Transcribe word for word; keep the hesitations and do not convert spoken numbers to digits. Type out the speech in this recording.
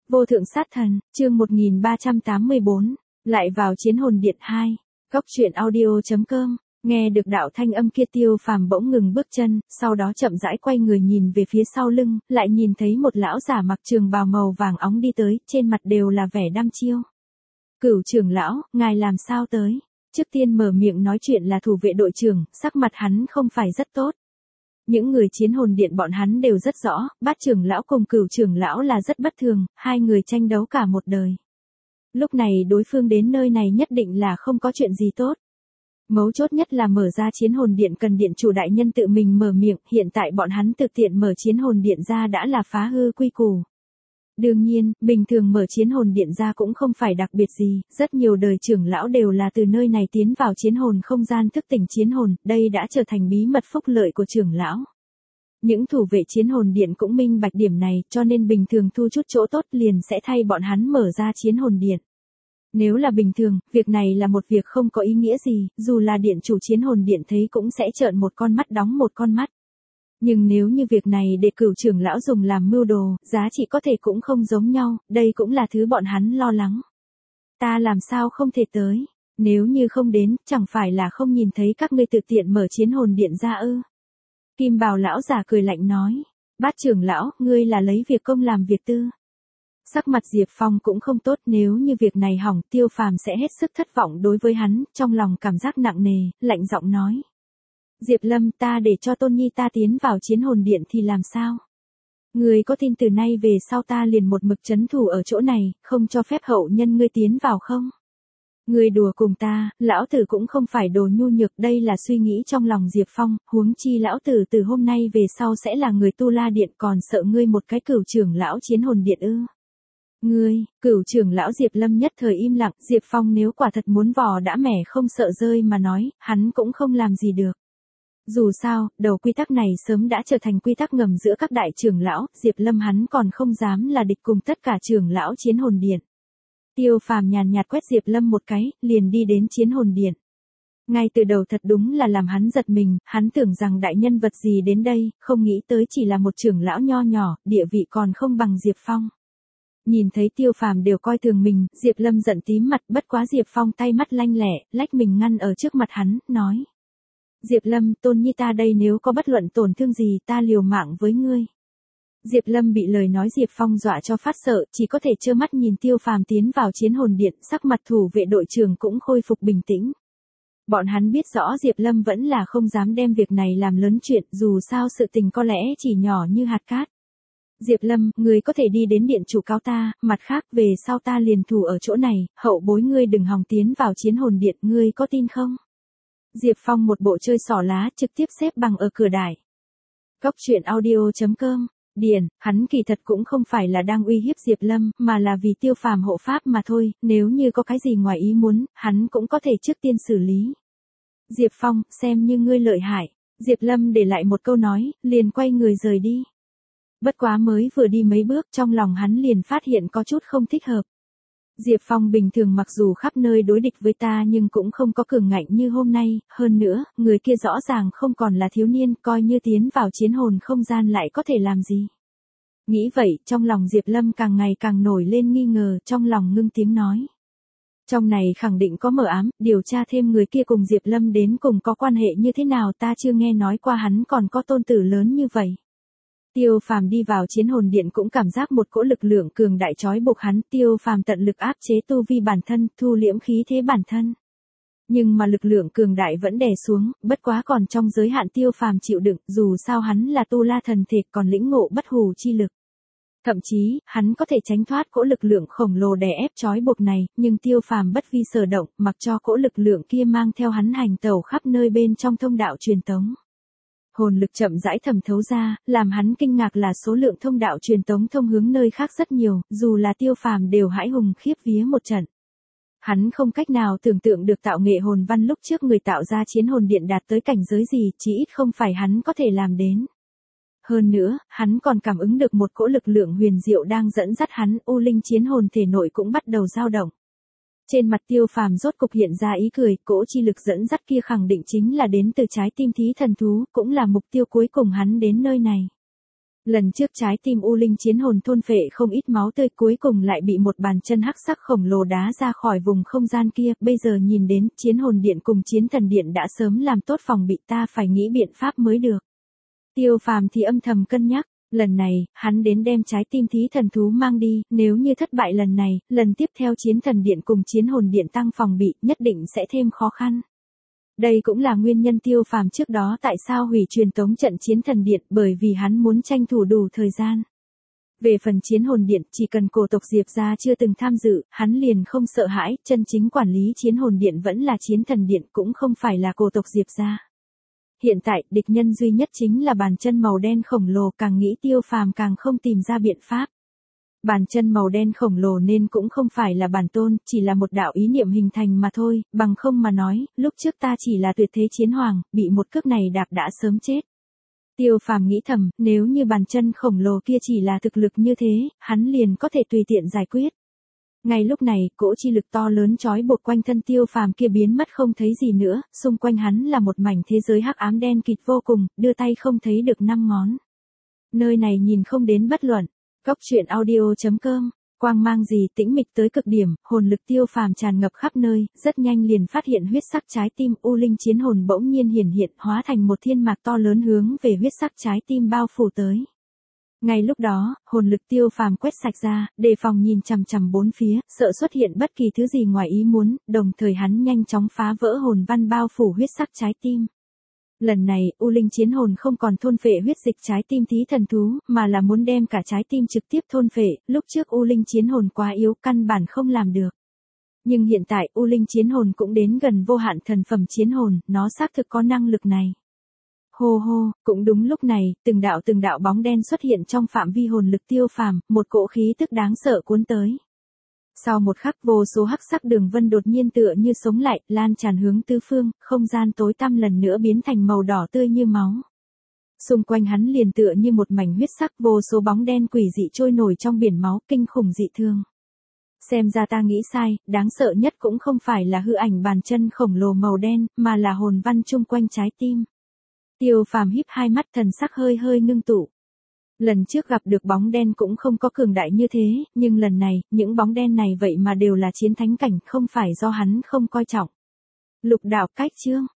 Vô thượng sát thần, chương một nghìn ba trăm tám mươi bốn, lại vào chiến hồn điện hai. Góc truyện audio.com, nghe được đạo thanh âm kia Tiêu Phàm bỗng ngừng bước chân, sau đó chậm rãi quay người nhìn về phía sau lưng, lại nhìn thấy một lão giả mặc trường bào màu vàng óng đi tới, trên mặt đều là vẻ đăm chiêu. Cửu trưởng lão, ngài làm sao tới? Trước tiên mở miệng nói chuyện là thủ vệ đội trưởng, sắc mặt hắn không phải rất tốt. Những người chiến hồn điện bọn hắn đều rất rõ, Bát trưởng lão cùng Cửu trưởng lão là rất bất thường, hai người tranh đấu cả một đời. Lúc này đối phương đến nơi này nhất định là không có chuyện gì tốt. Mấu chốt nhất là mở ra chiến hồn điện cần điện chủ đại nhân tự mình mở miệng, hiện tại bọn hắn tự tiện mở chiến hồn điện ra đã là phá hư quy củ. Đương nhiên, bình thường mở chiến hồn điện ra cũng không phải đặc biệt gì, rất nhiều đời trưởng lão đều là từ nơi này tiến vào chiến hồn không gian thức tỉnh chiến hồn, đây đã trở thành bí mật phúc lợi của trưởng lão. Những thủ vệ chiến hồn điện cũng minh bạch điểm này, cho nên bình thường thu chút chỗ tốt liền sẽ thay bọn hắn mở ra chiến hồn điện. Nếu là bình thường, việc này là một việc không có ý nghĩa gì, dù là điện chủ chiến hồn điện thấy cũng sẽ trợn một con mắt đóng một con mắt. Nhưng nếu như việc này để Cửu trưởng lão dùng làm mưu đồ, giá trị có thể cũng không giống nhau, đây cũng là thứ bọn hắn lo lắng. Ta làm sao không thể tới, nếu như không đến, chẳng phải là không nhìn thấy các ngươi tự tiện mở chiến hồn điện ra ư? Kim bào lão giả cười lạnh nói, Bát trưởng lão, ngươi là lấy việc công làm việc tư. Sắc mặt Diệp Phong cũng không tốt, nếu như việc này hỏng, Tiêu Phàm sẽ hết sức thất vọng đối với hắn, trong lòng cảm giác nặng nề, lạnh giọng nói. Diệp Lâm, ta để cho Tôn Nhi ta tiến vào chiến hồn điện thì làm sao? Ngươi có tin từ nay về sau ta liền một mực trấn thủ ở chỗ này, không cho phép hậu nhân ngươi tiến vào không? Ngươi đùa cùng ta, lão tử cũng không phải đồ nhu nhược, đây là suy nghĩ trong lòng Diệp Phong, huống chi lão tử từ hôm nay về sau sẽ là người tu la điện, còn sợ ngươi một cái Cửu trưởng lão chiến hồn điện ư? Ngươi, Cửu trưởng lão Diệp Lâm nhất thời im lặng, Diệp Phong nếu quả thật muốn vò đã mẻ không sợ rơi mà nói, hắn cũng không làm gì được. Dù sao, đầu quy tắc này sớm đã trở thành quy tắc ngầm giữa các đại trưởng lão, Diệp Lâm hắn còn không dám là địch cùng tất cả trưởng lão chiến hồn điện. Tiêu Phàm nhàn nhạt quét Diệp Lâm một cái, liền đi đến chiến hồn điện. Ngay từ đầu thật đúng là làm hắn giật mình, hắn tưởng rằng đại nhân vật gì đến đây, không nghĩ tới chỉ là một trưởng lão nho nhỏ, địa vị còn không bằng Diệp Phong. Nhìn thấy Tiêu Phàm đều coi thường mình, Diệp Lâm giận tím mặt, bất quá Diệp Phong tay mắt lanh lẹ, lách mình ngăn ở trước mặt hắn, nói. Diệp Lâm, Tôn Nhi ta đây nếu có bất luận tổn thương gì ta liều mạng với ngươi. Diệp Lâm bị lời nói Diệp Phong dọa cho phát sợ, chỉ có thể trơ mắt nhìn Tiêu Phàm tiến vào chiến hồn điện, sắc mặt thủ vệ đội trưởng cũng khôi phục bình tĩnh. Bọn hắn biết rõ Diệp Lâm vẫn là không dám đem việc này làm lớn chuyện, dù sao sự tình có lẽ chỉ nhỏ như hạt cát. Diệp Lâm, ngươi có thể đi đến điện chủ cao ta, mặt khác về sau ta liền thủ ở chỗ này, hậu bối ngươi đừng hòng tiến vào chiến hồn điện, ngươi có tin không? Diệp Phong một bộ chơi xỏ lá trực tiếp xếp bằng ở cửa đài. Góc truyện audio.com, Điền, hắn kỳ thật cũng không phải là đang uy hiếp Diệp Lâm, mà là vì Tiêu Phàm hộ pháp mà thôi, nếu như có cái gì ngoài ý muốn, hắn cũng có thể trước tiên xử lý. Diệp Phong, xem như ngươi lợi hại. Diệp Lâm để lại một câu nói, liền quay người rời đi. Bất quá mới vừa đi mấy bước trong lòng hắn liền phát hiện có chút không thích hợp. Diệp Phong bình thường mặc dù khắp nơi đối địch với ta nhưng cũng không có cường ngạnh như hôm nay, hơn nữa, người kia rõ ràng không còn là thiếu niên, coi như tiến vào chiến hồn không gian lại có thể làm gì. Nghĩ vậy, trong lòng Diệp Lâm càng ngày càng nổi lên nghi ngờ, trong lòng ngưng tiếng nói. Trong này khẳng định có mờ ám, điều tra thêm người kia cùng Diệp Lâm đến cùng có quan hệ như thế nào, ta chưa nghe nói qua hắn còn có tôn tử lớn như vậy. Tiêu Phàm đi vào chiến hồn điện cũng cảm giác một cỗ lực lượng cường đại trói buộc hắn, Tiêu Phàm tận lực áp chế tu vi bản thân, thu liễm khí thế bản thân. Nhưng mà lực lượng cường đại vẫn đè xuống, bất quá còn trong giới hạn Tiêu Phàm chịu đựng, dù sao hắn là tu la thần thể còn lĩnh ngộ bất hủ chi lực. Thậm chí, hắn có thể tránh thoát cỗ lực lượng khổng lồ đè ép trói buộc này, nhưng Tiêu Phàm bất vi sở động, mặc cho cỗ lực lượng kia mang theo hắn hành tẩu khắp nơi bên trong thông đạo truyền tống. Hồn lực chậm rãi thẩm thấu ra, làm hắn kinh ngạc là số lượng thông đạo truyền tống thông hướng nơi khác rất nhiều, dù là Tiêu Phàm đều hãi hùng khiếp vía một trận. Hắn không cách nào tưởng tượng được tạo nghệ hồn văn lúc trước người tạo ra chiến hồn điện đạt tới cảnh giới gì, chí ít không phải hắn có thể làm đến. Hơn nữa, hắn còn cảm ứng được một cỗ lực lượng huyền diệu đang dẫn dắt hắn, u linh chiến hồn thể nội cũng bắt đầu dao động. Trên mặt Tiêu Phàm rốt cục hiện ra ý cười, cỗ chi lực dẫn dắt kia khẳng định chính là đến từ trái tim thí thần thú, cũng là mục tiêu cuối cùng hắn đến nơi này. Lần trước trái tim U Linh chiến hồn thôn phệ không ít máu tươi cuối cùng lại bị một bàn chân hắc sắc khổng lồ đá ra khỏi vùng không gian kia, bây giờ nhìn đến chiến hồn điện cùng chiến thần điện đã sớm làm tốt phòng bị, ta phải nghĩ biện pháp mới được. Tiêu Phàm thì âm thầm cân nhắc, lần này, hắn đến đem trái tim thí thần thú mang đi, nếu như thất bại lần này, lần tiếp theo chiến thần điện cùng chiến hồn điện tăng phòng bị, nhất định sẽ thêm khó khăn. Đây cũng là nguyên nhân Tiêu Phàm trước đó tại sao hủy truyền tống trận chiến thần điện, bởi vì hắn muốn tranh thủ đủ thời gian. Về phần chiến hồn điện, chỉ cần cổ tộc Diệp gia chưa từng tham dự, hắn liền không sợ hãi, chân chính quản lý chiến hồn điện vẫn là chiến thần điện, cũng không phải là cổ tộc Diệp gia. Hiện tại, địch nhân duy nhất chính là bàn chân màu đen khổng lồ, càng nghĩ Tiêu Phàm càng không tìm ra biện pháp. Bàn chân màu đen khổng lồ nên cũng không phải là bản tôn, chỉ là một đạo ý niệm hình thành mà thôi, bằng không mà nói, lúc trước ta chỉ là tuyệt thế chiến hoàng, bị một cước này đạp đã sớm chết. Tiêu Phàm nghĩ thầm, nếu như bàn chân khổng lồ kia chỉ là thực lực như thế, hắn liền có thể tùy tiện giải quyết. Ngay lúc này, cỗ chi lực to lớn trói buộc quanh thân Tiêu Phàm kia biến mất không thấy gì nữa, xung quanh hắn là một mảnh thế giới hắc ám đen kịt vô cùng, đưa tay không thấy được năm ngón. Nơi này nhìn không đến bất luận. Cốc truyện audio chấm com, quang mang gì tĩnh mịch tới cực điểm, hồn lực Tiêu Phàm tràn ngập khắp nơi, rất nhanh liền phát hiện huyết sắc trái tim U Linh chiến hồn bỗng nhiên hiển hiện, hóa thành một thiên mạc to lớn hướng về huyết sắc trái tim bao phủ tới. Ngay lúc đó, hồn lực Tiêu Phàm quét sạch ra, đề phòng nhìn chằm chằm bốn phía, sợ xuất hiện bất kỳ thứ gì ngoài ý muốn, đồng thời hắn nhanh chóng phá vỡ hồn văn bao phủ huyết sắc trái tim. Lần này, U Linh chiến hồn không còn thôn phệ huyết dịch trái tim thí thần thú, mà là muốn đem cả trái tim trực tiếp thôn phệ, lúc trước U Linh chiến hồn quá yếu, căn bản không làm được. Nhưng hiện tại, U Linh chiến hồn cũng đến gần vô hạn thần phẩm chiến hồn, nó xác thực có năng lực này. Hô hô, cũng đúng lúc này, từng đạo từng đạo bóng đen xuất hiện trong phạm vi hồn lực Tiêu Phàm, một cỗ khí tức đáng sợ cuốn tới. Sau một khắc, vô số hắc sắc đường vân đột nhiên tựa như sống lại, lan tràn hướng tứ phương, không gian tối tăm lần nữa biến thành màu đỏ tươi như máu. Xung quanh hắn liền tựa như một mảnh huyết sắc, vô số bóng đen quỷ dị trôi nổi trong biển máu, kinh khủng dị thương. Xem ra ta nghĩ sai, đáng sợ nhất cũng không phải là hư ảnh bàn chân khổng lồ màu đen, mà là hồn văn chung quanh trái tim. Tiêu Phàm híp hai mắt, thần sắc hơi hơi ngưng tụ. Lần trước gặp được bóng đen cũng không có cường đại như thế, nhưng lần này, những bóng đen này vậy mà đều là chiến thánh cảnh, không phải do hắn không coi trọng. Lục đạo cách chương,